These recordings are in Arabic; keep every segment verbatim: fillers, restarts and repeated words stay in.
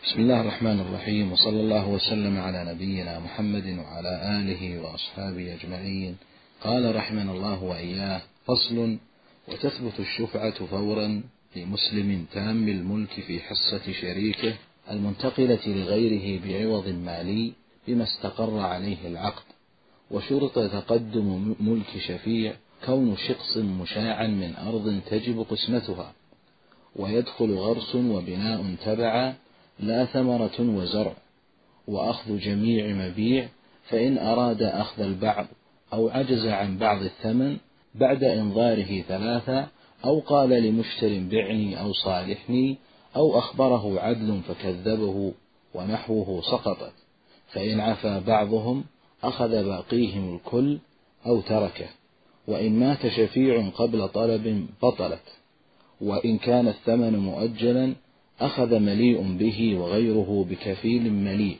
بسم الله الرحمن الرحيم، وصلى الله وسلم على نبينا محمد وعلى آله وأصحابه أجمعين. قال رحمنا الله وإياه: فصل: وتثبت الشفعة فورا لمسلم تام الملك في حصة شريكه المنتقلة لغيره بعوض مالي بما استقر عليه العقد. وشرط تقدم ملك شفيع كون شخص مشاعا من أرض تجب قسمتها، ويدخل غرس وبناء تبعا لا ثمرة وزرع، وأخذ جميع مبيع، فإن أراد أخذ البعض أو عجز عن بعض الثمن بعد إنظاره ثلاثة، أو قال لمشتر بعني أو صالحني، أو أخبره عدل فكذبه ونحوه سقطت، فإن عفا بعضهم أخذ باقيهم الكل أو تركه. وإن مات شفيع قبل طلب بطلت، وإن كان الثمن مؤجلا أخذ مليء به وغيره بكفيل مليء.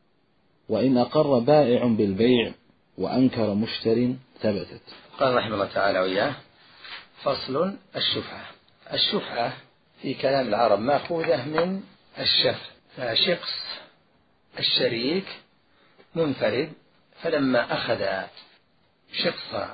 وإن أقر بائع بالبيع وأنكر مشتر ثبتت. قال رحمه الله تعالى وإياه: فصل: الشفعة. الشفعة في كلام العرب مأخوذة من الشفع، فشخص الشريك منفرد، فلما أخذ شخص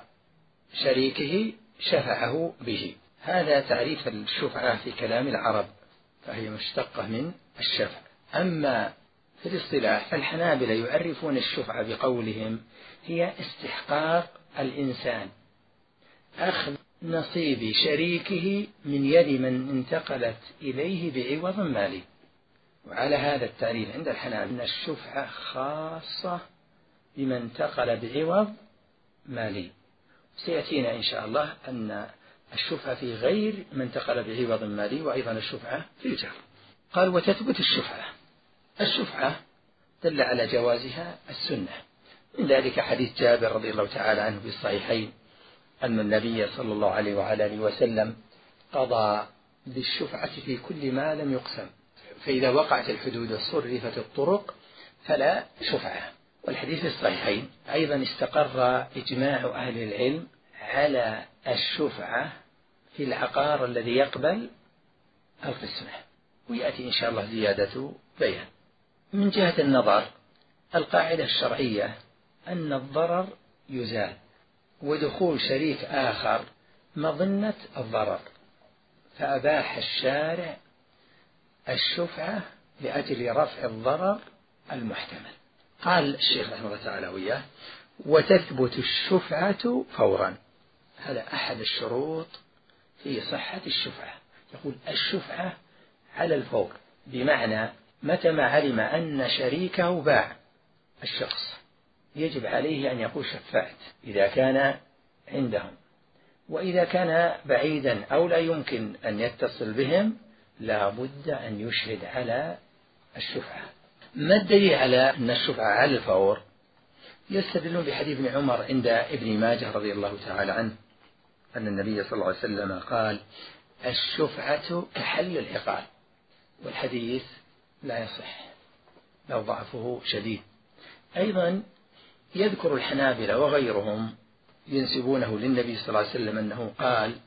شريكه شفعه به. هذا تعريف الشفعة في كلام العرب، فهي مشتقة من الشفع. أما في الاصطلاح فالحنابلة يعرفون الشفعة بقولهم: هي استحقاق الإنسان أخذ نصيب شريكه من يد من انتقلت إليه بعوض مالي. وعلى هذا التعريف عند الحنابلة أن الشفعة خاصة بمن انتقل بعوض مالي. سيأتينا إن شاء الله أن الشفعة في غير من انتقل بعوض مالي، وأيضا الشفعة في الجار. قال: وتثبت الشفعة. الشفعة دل على جوازها السنة، من ذلك حديث جابر رضي الله تعالى عنه في الصحيحين أن النبي صلى الله عليه وعلى آله وسلم قضى بالشفعة في كل ما لم يقسم، فإذا وقعت الحدود وصرفت الطرق فلا شفعة. والحديث في الصحيحين أيضا استقر إجماع أهل العلم على الشفعة في العقار الذي يقبل القسمة، ويأتي إن شاء الله زيادة بيان. من جهة النظر، القاعدة الشرعية أن الضرر يزال، ودخول شريك آخر مظنة الضرر، فأباح الشارع الشفعة لأجل رفع الضرر المحتمل. قال الشيخ رحمه الله تعالى وإياه: وتثبت الشفعة فورا. هذا أحد الشروط في صحة الشفعة. يقول الشفعة على الفور، بمعنى متى ما علم أن شريكه باع الشخص يجب عليه أن يقول شفعت إذا كان عندهم، وإذا كان بعيدا أو لا يمكن أن يتصل بهم لا بد أن يشهد على الشفعة. ما الدليل على أن الشفعة على الفور؟ يستدلون بحديث ابن عمر عند ابن ماجه رضي الله تعالى عنه أن النبي صلى الله عليه وسلم قال: الشفعة كحل العقال. والحديث لا يصح، لو ضعفه شديد. أيضا يذكر الحنابلة وغيرهم ينسبونه للنبي صلى الله عليه وسلم أنه قال: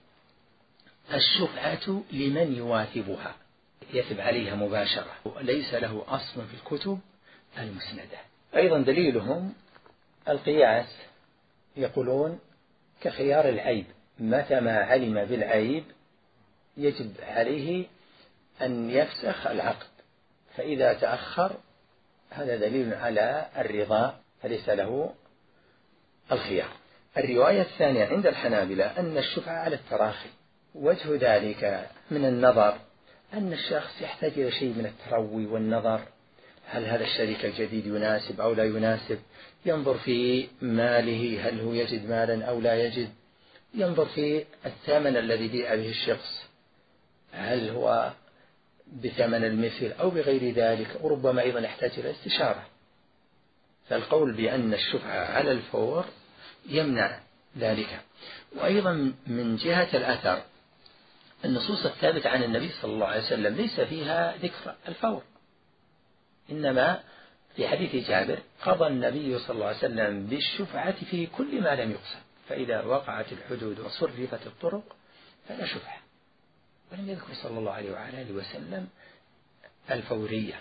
الشفعة لمن يواثبها، يثب عليها مباشرة، وليس له أصل في الكتب المسندة. أيضا دليلهم القياس، يقولون كخيار العيب، متى ما علم بالعيب يجب عليه أن يفسخ العقد، فإذا تأخر هذا دليل على الرضا، فليس له الخيار. الرواية الثانية عند الحنابلة أن الشفعة على التراخي. وجه ذلك من النظر أن الشخص يحتاج إلى شيء من التروي والنظر، هل هذا الشريك الجديد يناسب أو لا يناسب، ينظر في ماله، هل هو يجد مالا أو لا يجد، ينظر في الثمن الذي بيع به الشخص، هل هو بثمن المثل أو بغير ذلك، وربما أيضا يحتاج إلى استشارة. فالقول بأن الشفعة على الفور يمنع ذلك. وأيضا من جهة الأثر، النصوص الثابتة عن النبي صلى الله عليه وسلم ليس فيها ذكر الفور، إنما في حديث جابر قضى النبي صلى الله عليه وسلم بالشفعة في كل ما لم يقسم، فإذا وقعت الحدود وصرفت الطرق فلا شفعة. ولم يذكر صلى الله عليه وعلى آله وسلم الفورية.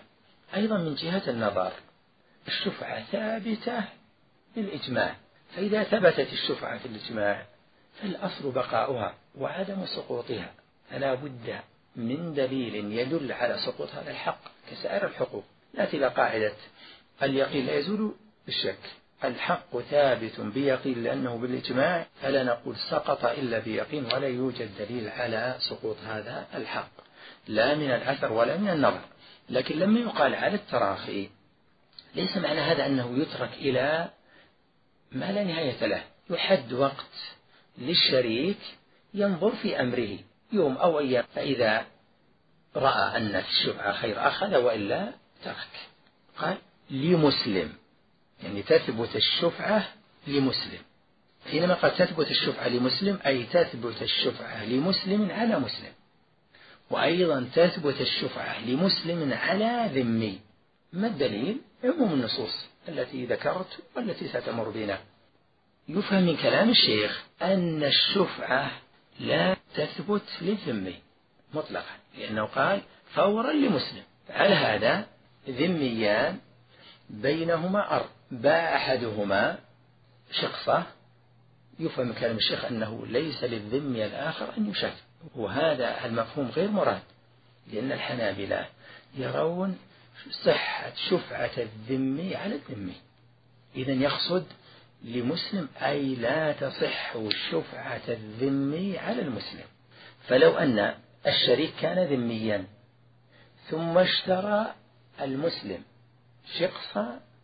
أيضا من جهة النظر الشفعة ثابتة بالإجماع، فإذا ثبتت الشفعة في الإجماع فالأصل بقاؤها وعدم سقوطها، فلا بد من دليل يدل على سقوط هذا الحق كسائر الحقوق. نأتي إلى قاعدة اليقين لا يزول بالشك، الحق ثابت بيقين لأنه بالإجماع، فلا نقول سقط إلا بيقين، ولا يوجد دليل على سقوط هذا الحق لا من الأثر ولا من النظر. لكن لما يقال على التراخي ليس معنى هذا أنه يترك إلى ما لا نهاية له، يحد وقت للشريك ينظر في أمره يوم أو أيام، فإذا رأى أن الشفعة خير أخذ وإلا ترك. قال لمسلم، يعني تثبت الشفعة لمسلم. حينما قال تثبت الشفعة لمسلم أي تثبت الشفعة لمسلم على مسلم، وأيضا تثبت الشفعة لمسلم على ذمي. ما الدليل؟ عموم النصوص التي ذكرت والتي ستمر بنا. يفهم من كلام الشيخ أن الشفعة لا تثبت للذمي مطلقا، لأنه قال فورا لمسلم. على هذا ذميان بينهما أرض، باع أحدهما شخصة، يفهم من كلام الشيخ أنه ليس للذمي الآخر أن يشفع، وهذا المفهوم غير مراد، لأن الحنابلة يرون صحة شفعة الذمي على الذمي. إذن يقصد لمسلم أي لا تصح شفعة الذمي على المسلم. فلو أن الشريك كان ذميا ثم اشترى المسلم شقص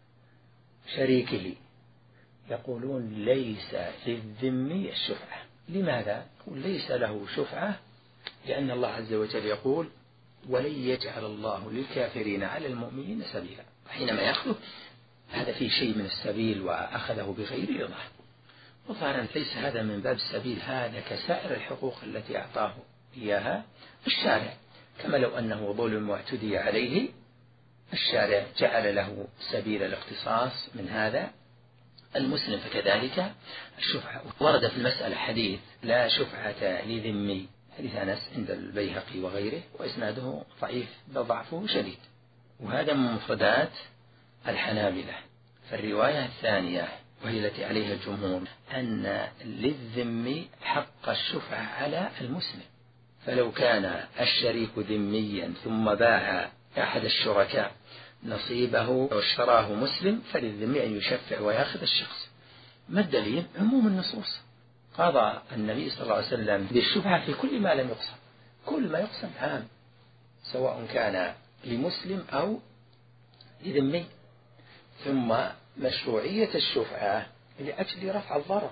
شريكه، يقولون ليس للذمي الشفعة. لماذا؟ ليس له شفعة لأن الله عز وجل يقول ولن يجعل الله للكافرين على المؤمنين سبيلا. حينما يأخذه هذا فيه شيء من السبيل وأخذه بغير رضاه، وظاهرا ليس هذا من باب السبيل، هذا كسائر الحقوق التي أعطاه إياها الشارع، كما لو أنه ظلم واعتدي عليه الشارع جعل له سبيل الاقتصاص من هذا المسلم، فكذلك الشفعة. ورد في المسألة حديث لا شفعة لذمي، حديث أنس عند البيهقي وغيره، وإسناده ضعيف بل ضعفه شديد، وهذا من مفردات الحنابلة. فالرواية الثانية وهي التي عليها الجمهور أن للذمي حق الشفعة على المسلم، فلو كان الشريك ذميا ثم باع أحد الشركاء نصيبه واشتراه مسلم فللذمي أن يشفع ويأخذ الشخص. ما الدليل؟ عموم النصوص. قضى النبي صلى الله عليه وسلم بالشفعة في كل ما لم يقسم، كل ما يقسم عام سواء كان لمسلم أو لذمي. ثم مشروعية الشفعة لأجل رفع الضرر،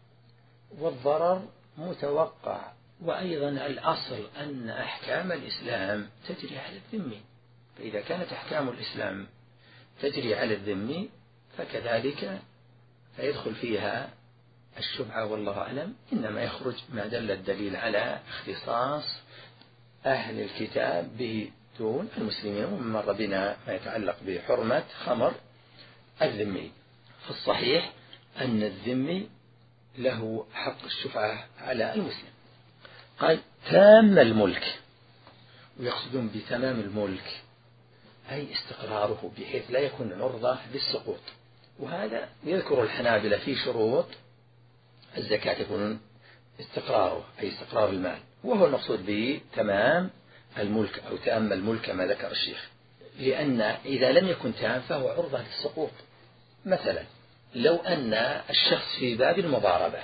والضرر متوقع، وأيضا الأصل أن أحكام الإسلام تجري على الذمي، فإذا كانت أحكام الإسلام تجري على الذمي فكذلك فيدخل فيها الشفعة، والله أعلم إنما يخرج ما دل الدليل على اختصاص أهل الكتاب به دون المسلمين، ومن مر بنا ما يتعلق بحرمة خمر الذمي. فالصحيح أن الذمي له حق الشفعة على المسلم. قال تام الملك، ويقصدون بتمام الملك أي استقراره بحيث لا يكون عرضة للسقوط، وهذا يذكر الحنابلة في شروط الزكاة يكون استقراره أي استقرار المال، وهو المقصود بتمام الملك أو تام الملك كما ذكر الشيخ، لأن إذا لم يكن تام فهو عرضة للسقوط. مثلا لو أن الشخص في باب المضاربة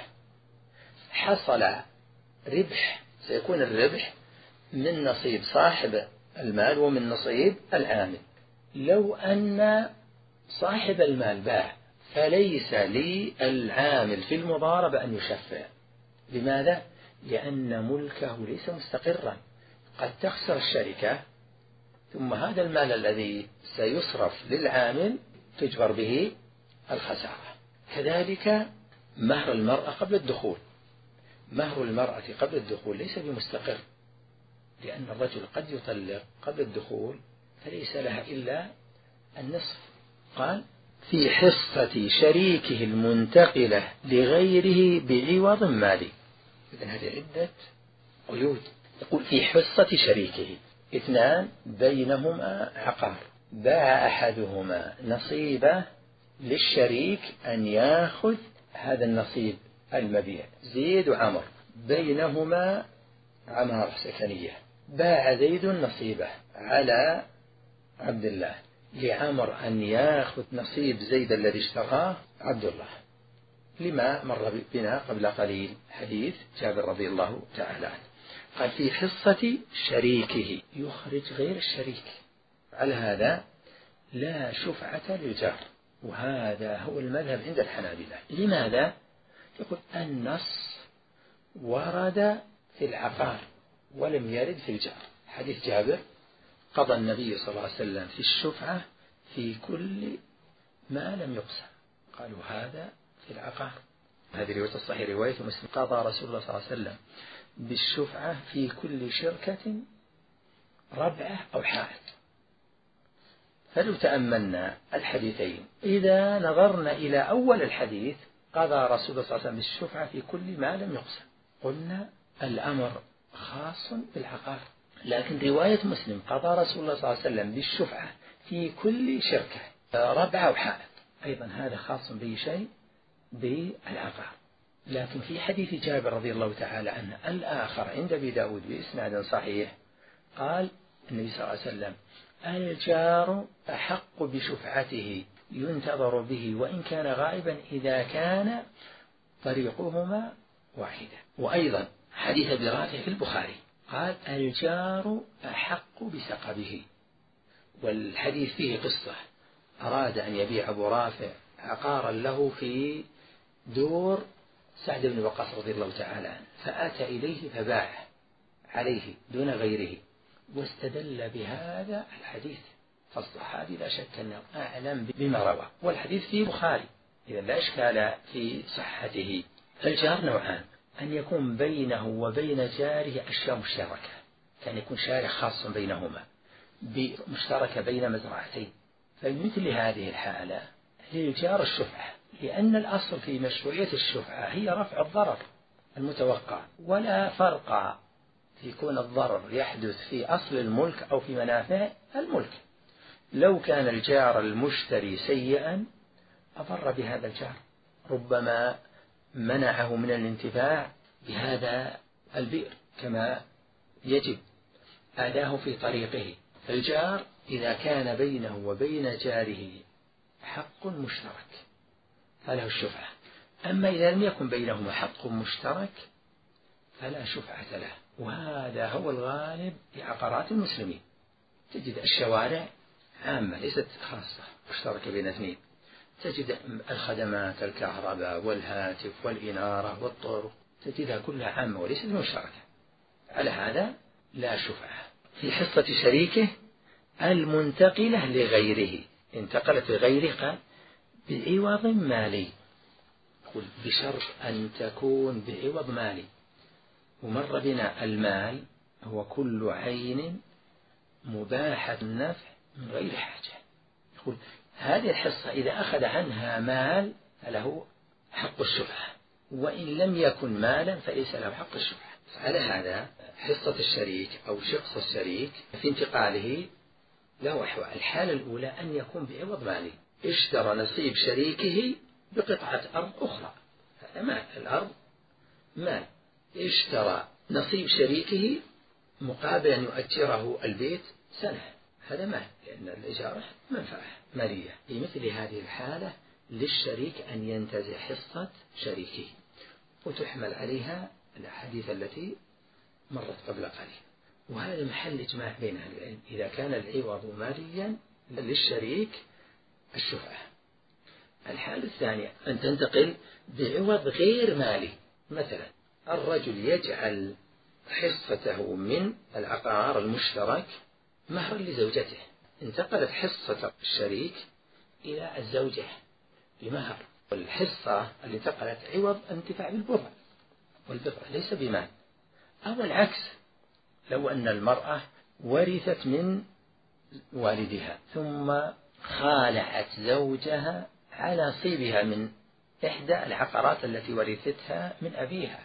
حصل ربح، سيكون الربح من نصيب صاحب المال ومن نصيب العامل. لو أن صاحب المال باع فليس للعامل في المضاربة أن يشفع. لماذا؟ لأن ملكه ليس مستقرا، قد تخسر الشركة ثم هذا المال الذي سيصرف للعامل تجبر به الخسارة. كذلك مهر المرأة قبل الدخول، مهر المرأة قبل الدخول ليس بمستقر، لأن الرجل قد يطلق قبل الدخول فليس لها إلا النصف. قال في حصة شريكه المنتقلة لغيره بعوض مالي. إذن هذه عدة قيود. يقول في حصة شريكه، اثنان بينهما عقار باع أحدهما نصيبه للشريك أن يأخذ هذا النصيب المبيع، زيد وعمر بينهما عمارة سكنية، باع زيد نصيبه على عبد الله لعمر أن يأخذ نصيب زيد الذي اشتراه عبد الله، لما مر بنا قبل قليل حديث جابر رضي الله تعالى عنه، قال في حصة شريكه يخرج غير الشريك. على هذا لا شفعة للجار، وهذا هو المذهب عند الحنابلة. لماذا؟ يقول النص ورد في العقار ولم يرد في الجار. حديث جابر قضى النبي صلى الله عليه وسلم في الشفعة في كل ما لم يقسم، قالوا هذا في العقار. هذه رواية الصحيح رواية مسلم، قضى رسول الله صلى الله عليه وسلم بالشفعة في كل شركة ربعة أو حائط. فلو تأملنا الحديثين، إذا نظرنا إلى أول الحديث قضى رسول الله صلى الله عليه وسلم بالشفعة في كل ما لم يقسم، قلنا الأمر خاص بالعقار. لكن رواية مسلم قضى رسول الله صلى الله عليه وسلم بالشفعة في كل شركة ربعة أو حائط، أيضا هذا خاص به شيء بالعقار. لكن في حديث جابر رضي الله تعالى عنه الآخر عند أبي داود بإسناد صحيح، قال النبي صلى الله عليه وسلم الجار أحق بشفعته ينتظر به وإن كان غائبا إذا كان طريقهما واحدة. وأيضا حديث أبي رافع في البخاري قال الجار أحق بسقبه، والحديث فيه قصة، أراد أن يبيع أبو رافع عقارا له في دور سعد بن وقاص رضي الله تعالى عنه، فأتى إليه فباعه عليه دون غيره، واستدل بهذا الحديث. فالصحابي لا شك أنه أعلم بما روى، والحديث فيه بخاري، إذا لا إشكال في صحته. فالجار نوعان، أن يكون بينه وبين جاره أشياء مشتركة، كان يكون شارع خاص بينهما مشتركة بين مزرعتين، فمثل هذه الحالة للجار الشفعة، لأن الأصل في مشروعية الشفعة هي رفع الضرر المتوقع، ولا فرق في كون الضرر يحدث في أصل الملك أو في منافع الملك. لو كان الجار المشتري سيئا أضر بهذا الجار، ربما منعه من الانتفاع بهذا البئر كما يجب، آذاه في طريقه. فالجار إذا كان بينه وبين جاره حق مشترك فله الشفعة، أما إذا لم يكن بينهما حق مشترك فلا شفعة له. وهذا هو الغالب في عقارات المسلمين، تجد الشوارع عامة ليست خاصة مشتركة بين اثنين، تجد الخدمات الكهرباء والهاتف والإنارة والطرق تجدها كلها عامة وليست مشتركة، على هذا لا شفعة. في حصة شريكه المنتقلة لغيره، انتقلت لغيره قال بعوض مالي، قل بشرط أن تكون بعوض مالي. ومر بنا المال هو كل عين مباحة النفع من غير حاجة، يقول هذه الحصة إذا أخذ عنها مال فله حق الشفعة، وإن لم يكن مالا فليس له حق الشفعة. على هذا حصة الشريك أو شقص الشريك في انتقاله له أحوال. الحالة الأولى أن يكون بعوض مالي، اشترى نصيب شريكه بقطعة أرض أخرى، هذا مال، الأرض مال، اشترى نصيب شريكه مقابل أن يؤجره البيت سنة، هذا مال، لأن الإجارة منفعة مالية. في مثل هذه الحالة للشريك أن ينتزع حصة شريكه، وتحمل عليها الأحاديث التي مرت قبل قليل، وهذا محل إجماع بين أهل العلم. إذا كان العوض ماليا للشريك الشفعة. الحالة الثانية أن تنتقل بعوض غير مالي، مثلا الرجل يجعل حصته من العقار المشترك مهرا لزوجته، انتقلت حصة الشريك إلى الزوجة بمهر، والحصة اللي انتقلت عوض انتفاع بالبضع، والبضع ليس بمال. أو العكس، لو أن المرأة ورثت من والدها ثم خالعت زوجها على نصيبها من إحدى العقارات التي ورثتها من أبيها،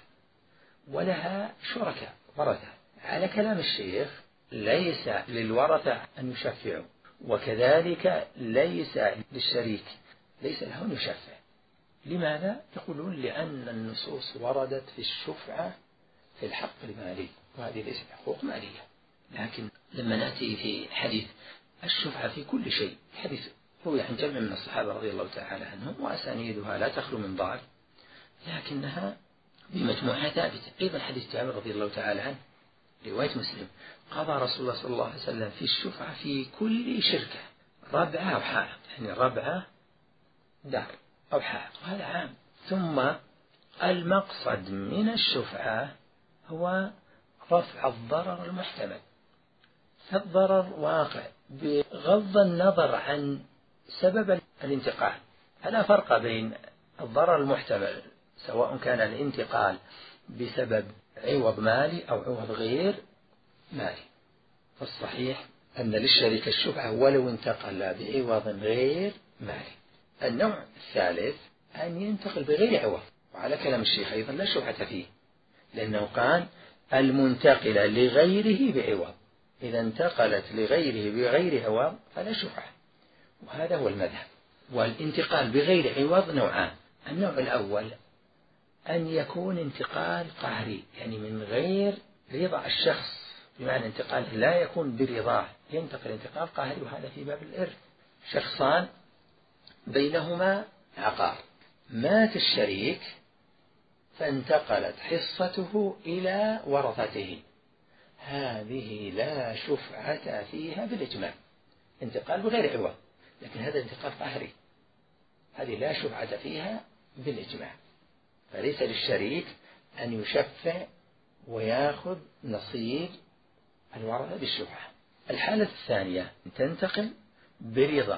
ولها شركاء ورثة، على كلام الشيخ ليس للورثة أن يشفعوا، وكذلك ليس للشريك ليس له أن يشفع. لماذا؟ يقولون لأن النصوص وردت في الشفعة في الحق المالي، وهذه ليست حقوق مالية. لكن لما نأتي في حديث الشفعة في كل شيء، حديث روي عن جمع من الصحابة رضي الله تعالى عنهم وأسانيدها لا تخلو من ضعف، لكنها بمجموعها ثابتة. أيضا حديث جابر رضي الله تعالى عنه رواية مسلم، قضى رسول الله صلى الله عليه وسلم في الشفعة في كل شركة ربعة أو حائط، يعني ربعة دار أو حائط، وهذا عام. ثم المقصد من الشفعة هو رفع الضرر المحتمل، فالضرر واقع بغض النظر عن سبب الانتقال. فلا فرق بين الضرر المحتمل سواء كان الانتقال بسبب عوض مالي أو عوض غير مالي. فالصحيح أن للشريك الشفعة ولو انتقل بعوض غير مالي. النوع الثالث أن ينتقل بغير عوض، وعلى كلام الشيخ أيضا لا شفعة فيه، لأنه قال المنتقل لغيره بعوض، إذا انتقلت لغيره بغير عوض فلا شفعة، وهذا هو المذهب. والانتقال بغير عوض نوعان. النوع الأول أن يكون انتقال قهري، يعني من غير رضا الشخص، بمعنى انتقال لا يكون برضاه، ينتقل انتقال قهري، وهذا في باب الإرث. شخصان بينهما عقار، مات الشريك فانتقلت حصته إلى ورثته، هذه لا شفعة فيها بالإجماع، انتقال بغير عوض، لكن هذا انتقال قهري، هذه لا شفعة فيها بالإجماع، فليس للشريك أن يشفع ويأخذ نصيب الورثة بالشفعة. الحالة الثانية تنتقل برضا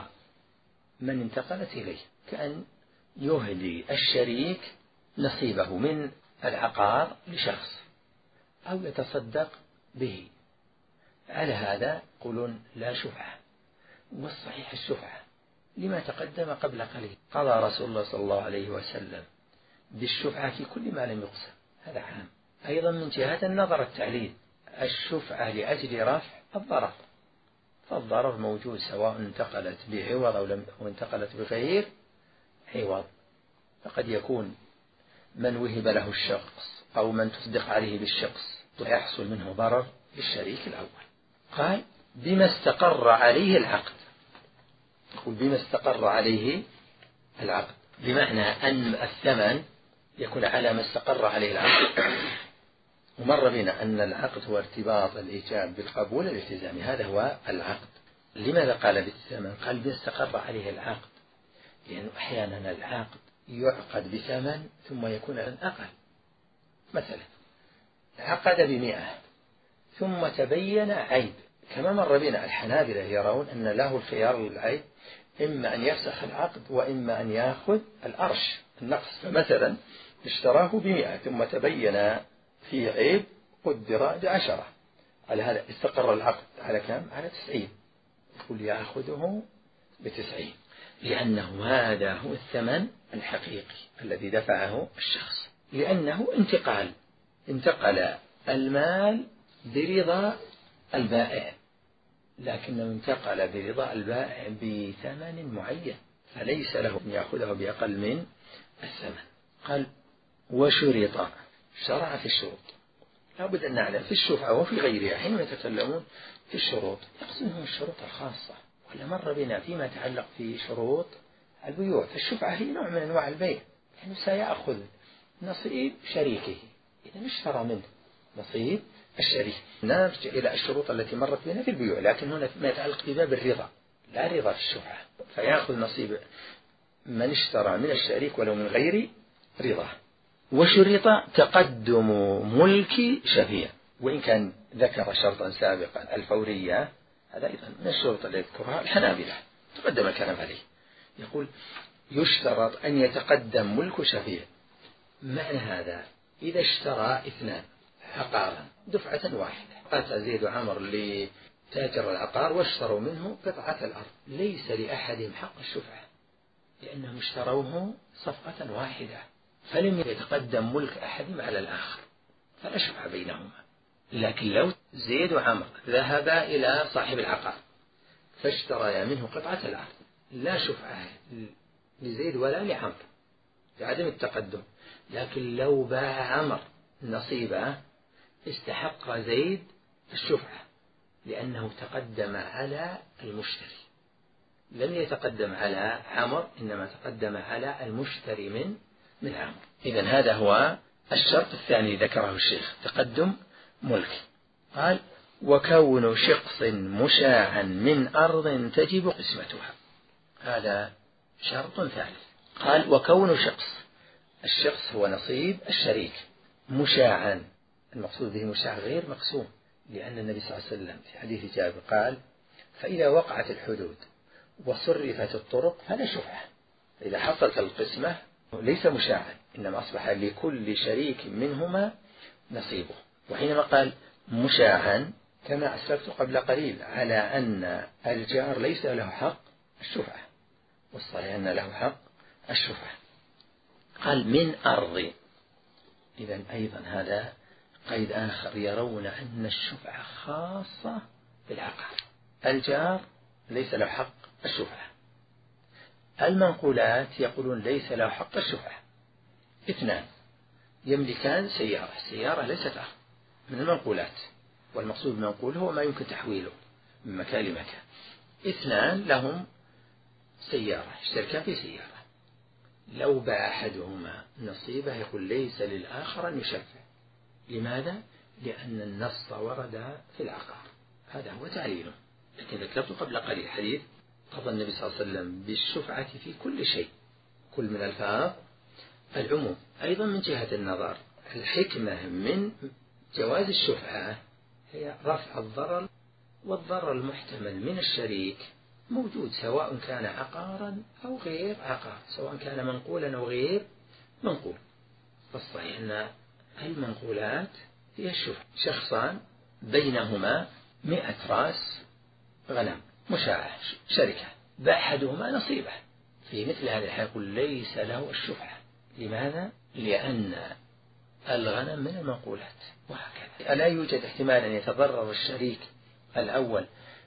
من انتقلت إليه، كأن يهدي الشريك نصيبه من العقار لشخص أو يتصدق به، على هذا يقولون لا شفعة. والصحيح الشفعة لما تقدم قبل قليل، قضى رسول الله صلى الله عليه وسلم بالشفعة في كل ما لم يقسم، هذا عام. أيضا من جهة النظر التعليل، الشفعة لأجل رفع الضرر، فالضرر موجود سواء انتقلت بعوض أو لم أو انتقلت بغير عوض. فقد يكون من وهب له الشخص أو من تصدق عليه بالشخص ويحصل منه ضرر للشريك الأول. قال بما استقر عليه العقد، يقول بما استقر عليه العقد، بمعنى أن الثمن يكون على ما استقر عليه العقد. ومر بنا أن العقد هو ارتباط الإيجاب بالقبول الالتزامي، هذا هو العقد. لماذا قال بالثمن؟ قال بما استقر عليه العقد، لأنه أحيانا العقد يعقد بثمن ثم يكون أقل. مثلا عقد بمئة ثم تبين عيب، كما مر بنا الحنابلة يرون أن له الخيار للعيب، إما أن يفسخ العقد وإما أن يأخذ الأرش النقص. فمثلا اشتراه بمئة ثم تبين فيه عيب قدر بعشرة، على هذا استقر العقد على كم؟ على تسعين، يقول يأخذه بتسعين، لأنه هذا هو الثمن الحقيقي الذي دفعه الشخص، لأنه انتقال، انتقل المال برضا البائع، لكنه انتقل برضا البائع بثمن معين، فليس له أن يأخذه بأقل من الثمن. قال وشرط، شرع في الشروط. لابد أن نعلم في الشفعة وفي غيرها حينما يتكلمون في الشروط يقصدهم الشروط الخاصة، ولا مر بنا فيما يتعلق في شروط البيوع. فالشفعة هي نوع من أنواع البيع، يعني سيأخذ نصيب شريكه إذا اشترى منه نصيب الشريك. نرجع إلى الشروط التي مرت بنا في البيوع، لكن هنا ما يتعلق بباب الرضا، لا رضا في الشفعة، فيأخذ نصيب من اشترى من الشريك ولو من غير رضا. وشرط تقدم ملك شفيع، وإن كان ذكر شرطا سابقا الفورية، هذا أيضا من الشروط التي يذكرها الحنابلة تقدم الكلام عليه. يقول يشترط أن يتقدم ملك شفيع. معنى هذا إذا اشترى اثنان عقارا دفعة واحدة، أتى زيد وعمر لتاجر العقار واشتروا منه قطعة الأرض، ليس لأحدهم حق الشفعة لأنهم اشتروه صفقة واحدة، فلم يتقدم ملك أحدهم على الآخر، فلا شفعة بينهما. لكن لو زيد وعمر ذهبا إلى صاحب العقار فاشتريا منه قطعة الأرض، لا شفعة لزيد ولا لعمر لعدم التقدم. لكن لو باع عمر نصيبه استحق زيد الشفعة لأنه تقدم على المشتري، لم يتقدم على عمر إنما تقدم على المشتري من من عمر. إذن هذا هو الشرط الثاني ذكره الشيخ، تقدم ملك. قال وكون شخص مشاعا من أرض تجب قسمتها، هذا شرط ثالث. قال وكون شخص، الشخص هو نصيب الشريك، مشاعا، المقصود به مشاع غير مقسوم، لأن النبي صلى الله عليه وسلم في حديث جابر قال فإذا وقعت الحدود وصرفت الطرق فلا شفعة. إذا حصلت القسمة ليس مشاعا، إنما أصبح لكل شريك منهما نصيبه. وحينما قال مشاعا كما أسلفت قبل قليل على أن الجار ليس له حق الشفعة، والصحيح أن له حق الشفعة. قال من أرض، إذن أيضا هذا قيد آخر، يرون أن الشفعة خاصة بالعقار، الجار ليس له حق الشفعة. المنقولات يقولون ليس له حق الشفعة. اثنان يملكان سيارة، السيارة ليست أرض من المنقولات، والمقصود بالمنقول هو ما يمكن تحويله من مكان لمكان. اثنان لهم سيارة، اشتركا في سيارة، لو باع أحدهما نصيبه يقول ليس للآخر أن يشفع. لماذا؟ لأن النص ورد في العقار، هذا هو تعليله. لكن ذكرت قبل قليل حديث قضى النبي صلى الله عليه وسلم بالشفعة في كل شيء، كل من الفاظ العموم. أيضا من جهة النظر الحكمة من جواز الشفعة هي رفع الضرر، والضرر المحتمل من الشريك موجود سواء كان عقارا أو غير عقار، سواء كان منقولا أو غير منقول. فالصحيح أن المنقولات هي الشفعة، شخصان بينهما مئة راس غنم مشاعة شركة، باع أحدهما نصيبه، في مثل هذه الحالة يقول ليس له الشفعة. لماذا؟ لأن الغنم من المنقولات. وهكذا ألا يوجد احتمال أن يتضرر الشريك الأول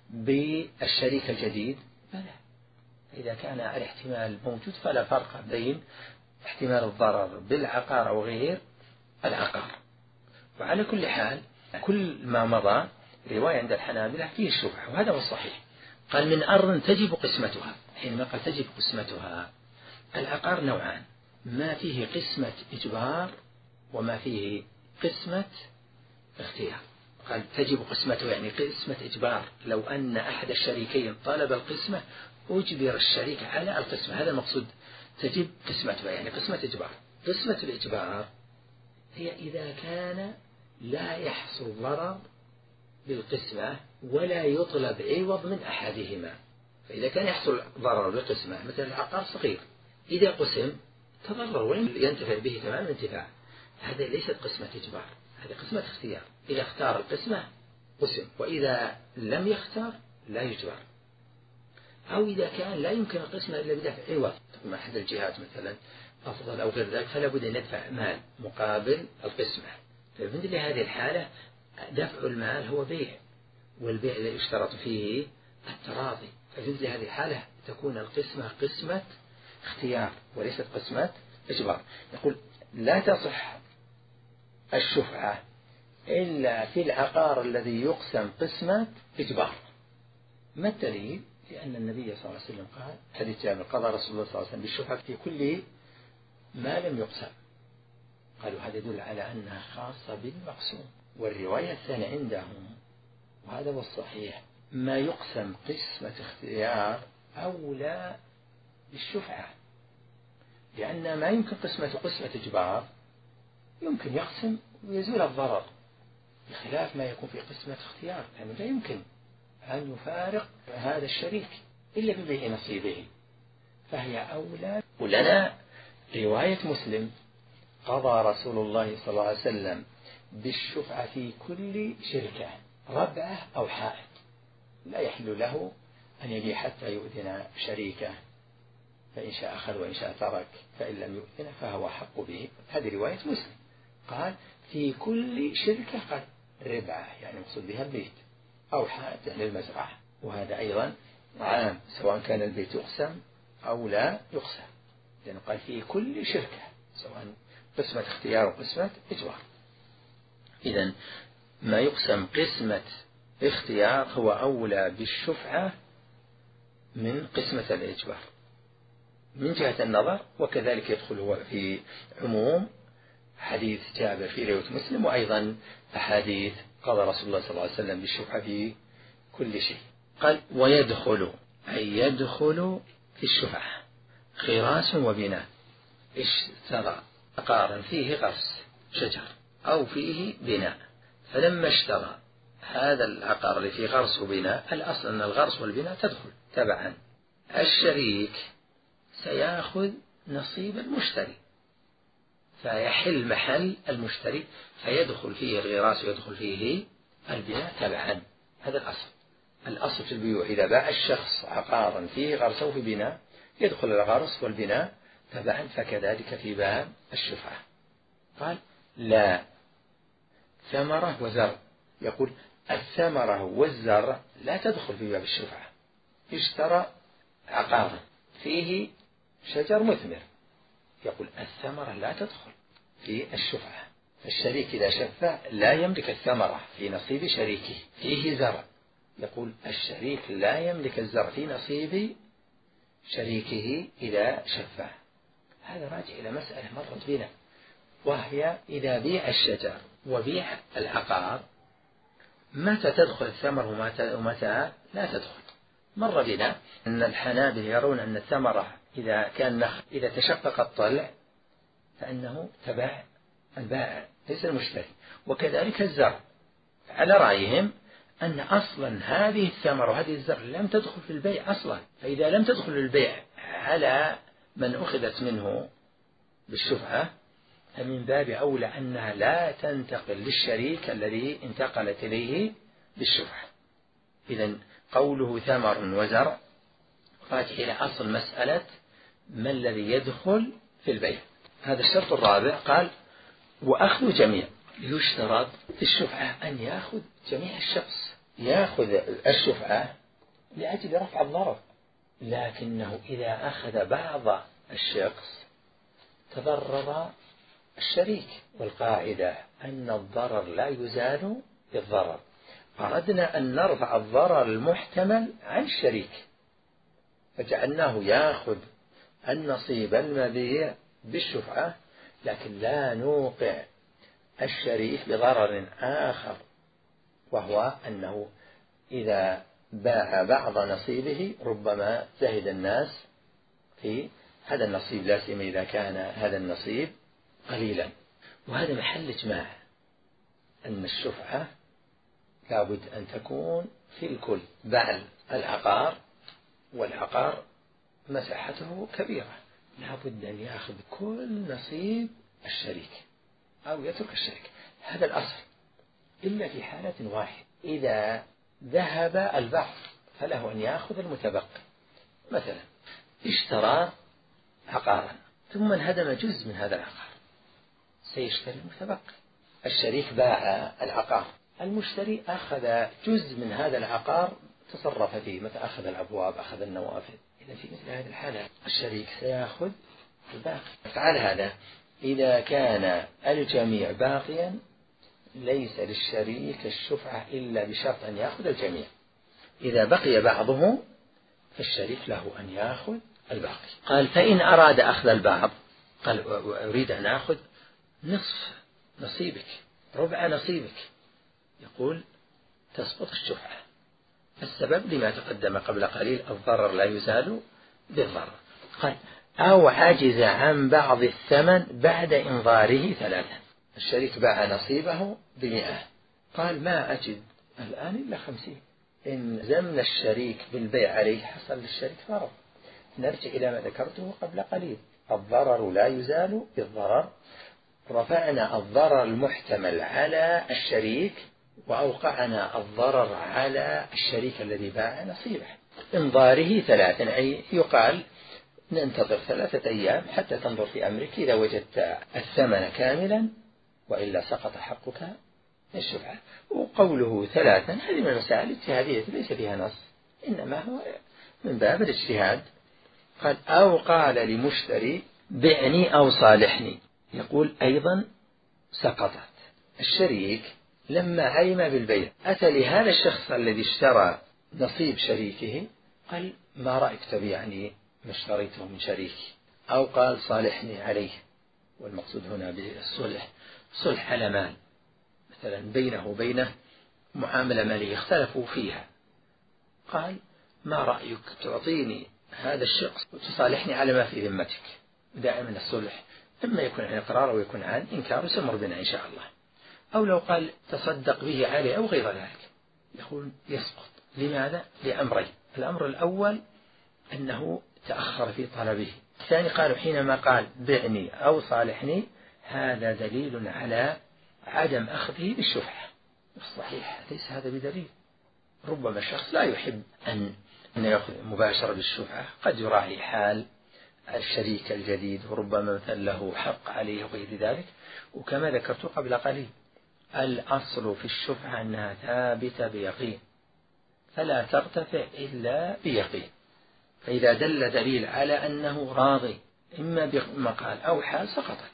بالشريك الجديد؟ بلى، إذا كان الاحتمال موجود فلا فرق بين احتمال الضرر بالعقار أو غير العقار. وعلى كل حال كل ما مضى رواية عند الحنابلة فيه الشفعة، وهذا هو الصحيح. قال من أرض تجب قسمتها، حينما قال تجب قسمتها العقار نوعان، ما فيه قسمة إجبار وما فيه قسمة اختيار. قال تجب قسمته يعني قسمة إجبار، لو أن أحد الشريكين طلب القسمة أجبر الشريك على القسمة، هذا المقصود تجب قسمتها يعني قسمة إجبار. قسمة الإجبار هي إذا كان لا يحصل ضرر بالقسمة ولا يطلب عوض من أحدهما. فإذا كان يحصل ضرر بالقسمة مثل العقار صغير، إذا قسم تضرر ولم ينتفع به تمام الانتفاع، هذا ليست قسمة إجبار، هذه قسمة اختيار. إذا اختار القسمة قسم، وإذا لم يختار لا يجبر. أو إذا كان لا يمكن القسمة إلا بدفع عوض، تكون أحد الجهات مثلا أفضل أو غير ذلك، فلا بد أن يدفع مال مقابل القسمة. ففي مثل هذه الحالة دفع المال هو بيع، والبيع لا يشترط فيه التراضي. ففي مثل هذه الحالة تكون القسمة قسمة اختيار وليست قسمة إجبار. يقول لا تصح الشفعة إلا في العقار الذي يقسم قسمة إجبار. ما الدليل؟ لأن النبي صلى الله عليه وسلم قال حديث جابر قضى رسول الله صلى الله عليه وسلم بالشفعة في كل ما لم يقسم. قالوا هذا يدل على أنها خاصة بالمقسوم. والرواية الثانية عندهم وهذا هو الصحيح ما يقسم قسمة اختيار أولى بالشفعة، لأن ما يمكن قسمة قسمة إجبار يمكن يقسم ويزول الضرر، بخلاف ما يكون في قسمة اختيار، يعني لا يمكن أن يفارق هذا الشريك إلا ببيع نصيبه، فهي أولى. ولنا رواية مسلم قضى رسول الله صلى الله عليه وسلم بالشفعة في كل شركة ربعة أو حائط، لا يحل له أن يبيع حتى يؤذن شريكه، فإن شاء أخذ وإن شاء ترك، فإن لم يؤذن فهو حق به. هذه رواية مسلم، قال في كل شركة قد ربعة يعني مقصود بها البيت أو حائط يعني المزرعة. وهذا أيضا عام سواء كان البيت يقسم أو لا يقسم، لأن قال فيه كل شركة سواء قسمة اختيار وقسمة إجبار. إذن ما يقسم قسمة اختيار هو أولى بالشفعة من قسمة الإجبار من جهة النظر، وكذلك يدخل هو في عموم حديث جابر في رواية مسلم، وأيضا أحاديث قال رسول الله صلى الله عليه وسلم بالشفعة في كل شيء. قال ويدخل أي يدخل في الشفعة خراس وبناء، اشترى عقارا فيه غرس شجر أو فيه بناء، فلما اشترى هذا العقار اللي فيه غرس وبناء، الأصل أن الغرس والبناء تدخل تبعا، الشريك سيأخذ نصيب المشتري فيحل محل المشتري، فيدخل فيه الغراس ويدخل فيه البناء تبعا. هذا الأصل. الأصل في البيوع إذا باع الشخص عقارا فيه غرس وفي بناء يدخل الغرس والبناء تبعا، فكذلك في باب الشفعة. قال لا ثمرة وزرع، يقول الثمرة والزرع لا تدخل في باب الشفعة. اشترى عقارا فيه شجر مثمر، يقول الثمرة لا تدخل في الشفعة. الشريك إذا شفع لا يملك الثمرة في نصيب شريكه. فيه زرع، يقول الشريك لا يملك الزرع في نصيب شريكه إذا شفع. هذا راجع إلى مسألة مرت بنا، وهي إذا بيع الشجر وبيع العقار متى تدخل الثمر ومتى لا تدخل. مر بنا أن الحنابلة يرون أن الثمرة إذا كان نخل إذا تشقق الطلع فإنه تبع البائع ليس المشتري، وكذلك الزرع على رأيهم أن أصلا هذه الثمرة وهذه الزرع لم تدخل في البيع أصلا، فإذا لم تدخل البيع على من أخذت منه بالشفعة فمن باب أولى أنها لا تنتقل للشريك الذي انتقلت إليه بالشفعة. إذن قوله ثمر وزرع راجع إلى أصل مسألة ما الذي يدخل في البيع. هذا الشرط الرابع. قال وأخذ جميع، يشترط في الشفعة أن يأخذ جميع الشخص، يأخذ الشفعة لأجل رفع الضرر، لكنه إذا أخذ بعض الشخص تضرر الشريك، والقاعدة أن الضرر لا يزال بالضرر. أردنا أن نرفع الضرر المحتمل عن الشريك فجعلناه يأخذ النصيب المبيع بالشفعة، لكن لا نوقع الشريك بضرر آخر، وهو أنه إذا باع بعض نصيبه ربما زهد الناس في هذا النصيب، لا سيما إذا كان هذا النصيب قليلا. وهذا محل إجماع أن الشفعة لابد أن تكون في الكل. بعل العقار والعقار مساحته كبيرة لابد أن يأخذ كل نصيب الشريك أو يترك الشريك، هذا الأصل، إلا في حالة واحدة إذا ذهب البعض فله أن يأخذ المتبقي. مثلا اشترى عقارا ثم انهدم جزء من هذا العقار، سيشتري المتبقي. الشريك باع العقار، المشتري أخذ جزء من هذا العقار تصرف فيه، مثل أخذ الأبواب أخذ النوافذ. إذا في مثل هذه الحالة الشريك سيأخذ الباقي. فعل هذا إذا كان الجميع باقيا ليس للشريك الشفعة إلا بشرط أن يأخذ الجميع. إذا بقي بعضه فالشريك له أن يأخذ الباقي. قال فإن أراد أخذ البعض، قال أريد أن أخذ نصف نصيبك ربع نصيبك، يقول تسقط الشفعة. السبب لما تقدم قبل قليل، الضرر لا يزال بالضرر. قال أو عجز عن بعض الثمن بعد إنظاره ثلاثا، الشريك باع نصيبه بمئة، قال ما أجد الآن إلا خمسين، إن زمن الشريك بالبيع عليه حصل للشريك ضرر. نرجع إلى ما ذكرته قبل قليل، الضرر لا يزال بالضرر، رفعنا الضرر المحتمل على الشريك وأوقعنا الضرر على الشريك الذي باع نصيبه. انظاره ثلاثا أي يقال ننتظر ثلاثة أيام حتى تنظر في أمرك، إذا وجدت الثمن كاملا وإلا سقط حقك الشفعة. وقوله ثلاثا هذه من المسائل الاجتهادية ليس فيها نص، إنما هو من باب الاجتهاد. قال أو قال لمشتري بعني أو صالحني، يقول أيضا سقطت. الشريك لما علم بالبيع أتى لهذا الشخص الذي اشترى نصيب شريكه قال ما رأيك تبيعني ما اشتريته من شريكي، أو قال صالحني عليه، والمقصود هنا بالصلح صلح على مال، مثلا بينه وبينه معاملة مالية اختلفوا فيها، قال ما رأيك تعطيني هذا الشخص وتصالحني على ما في ذمتك. دائما الصلح إما يكون عن إقرار أو يكون عن إنكار، وسمر بنا إن شاء الله. أو لو قال تصدق به عليه أو غير ذلك، يقول يسقط. لماذا؟ لأمرين: الأمر الأول أنه تأخر في طلبه، الثاني قالوا حينما قال بعني أو صالحني هذا دليل على عدم أخذه بالشفعة. الصحيح ليس هذا بدليل. ربما الشخص لا يحب أن يأخذ مباشرة بالشفعة، قد يراعي حال الشريك الجديد، وربما مثلا له حق عليه وغير ذلك. وكما ذكرت قبل قليل الأصل في الشفعة أنها ثابتة بيقين، فلا ترتفع إلا بيقين. فإذا دل دليل على أنه راضي إما بمقال أو حال سقطت.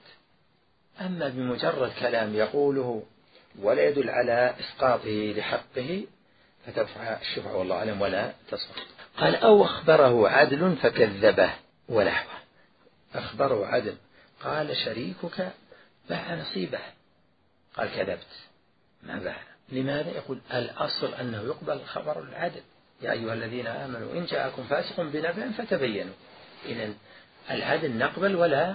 أما بمجرد كلام يقوله ولا يدل على إسقاطه لحقه فترفع الشفعة والله أعلم ولا تسقط. قال أو أخبره عدل فكذبه ونحوه. أخبره عدل قال شريكك باع نصيبه، قال كذبت ما باع. لماذا؟ يقول الأصل أنه يقبل خبر العدل، يا أيها الذين آمنوا إن جاءكم فاسق بنبأ فتبينوا. إذن العدل نقبل ولا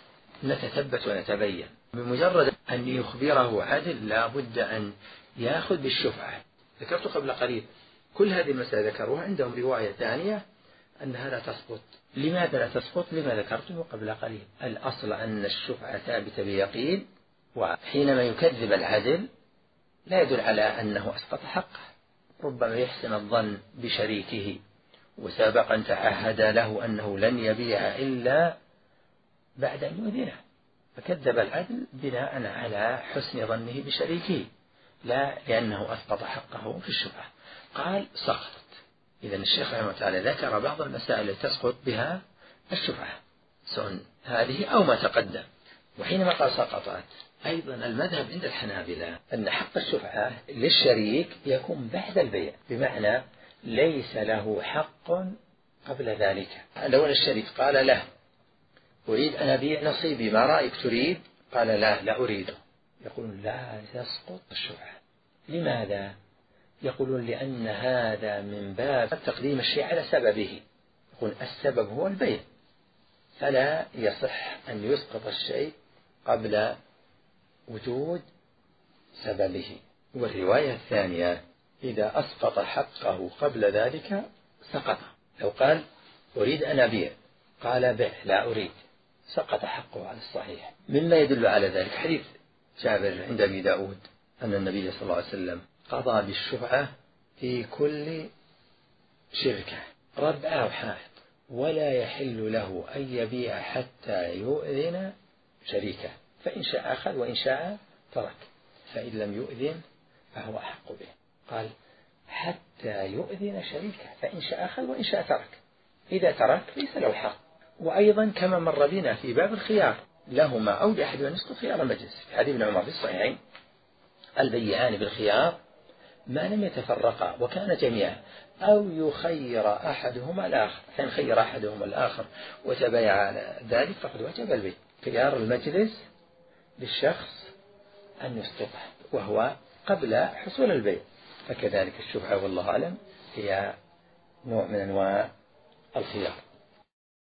نتثبت ونتبين. بمجرد أن يخبره عدل لا بد أن يأخذ بالشفعة. ذكرت قبل قليل كل هذه المسألة ذكروها، عندهم رواية ثانية أنها لا تسقط. لماذا لا تسقط؟ لما ذكرته قبل قليل، الأصل أن الشفعة ثابتة بيقين، وحينما يكذب العدل لا يدل على أنه أسقط حقه. ربما يحسن الظن بشريكه وسابقا تعهد له أنه لن يبيع إلا بعد أن يؤذنه، فكذب العدل بناء على حسن ظنه بشريكه لا لأنه أسقط حقه في الشفعة. قال سقطت. إذن الشيخ رحمه الله تعالى ذكر بعض المسائل التي تسقط بها الشفعة، سواء هذه أو ما تقدم. وحينما قال سقطت أيضا المذهب عند الحنابلة أن حق الشفعة للشريك يكون بعد البيع، بمعنى ليس له حق قبل ذلك. لو أن الشريك قال له أريد أن أبيع نصيبي ما رأيك تريد؟ قال لا لا أريده، يقولون لا تسقط الشفعة. لماذا؟ يقولون لأن هذا من باب تقديم الشيء على سببه، يقول السبب هو البيع، فلا يصح أن يسقط الشيء قبل وجود سببه. والرواية الثانية إذا أسقط حقه قبل ذلك سقط. لو قال أريد أن أبيع قال بع لا أريد، سقط حقه على الصحيح. مما يدل على ذلك حديث جابر عند أبي داود أن النبي صلى الله عليه وسلم قضى بالشفعة في كل شركة ربع أو حائط، ولا يحل له أن يبيع حتى يؤذن شريكه، فإن شاء أخذ وإن شاء ترك، فإن لم يؤذن فهو أحق به. قال حتى يؤذن شريكه، فإن شاء أخذ وإن شاء ترك، إذا ترك ليس له حق. وأيضا كما مر بنا في باب الخيار لهما أو لأحد أن يسقط خيار المجلس في حديث ابن عمر في الصحيحين البيعان بالخيار ما لم يتفرقا وكان جميعا، أو يخير أحدهما الآخر، فإن خير أحدهما الآخر وتبايع على ذلك فقد وجب البيع. خيار المجلس للشخص أن يسقطه وهو قبل حصول البيع، فكذلك الشفعة والله أعلم هي نوع من أنواع الخيار.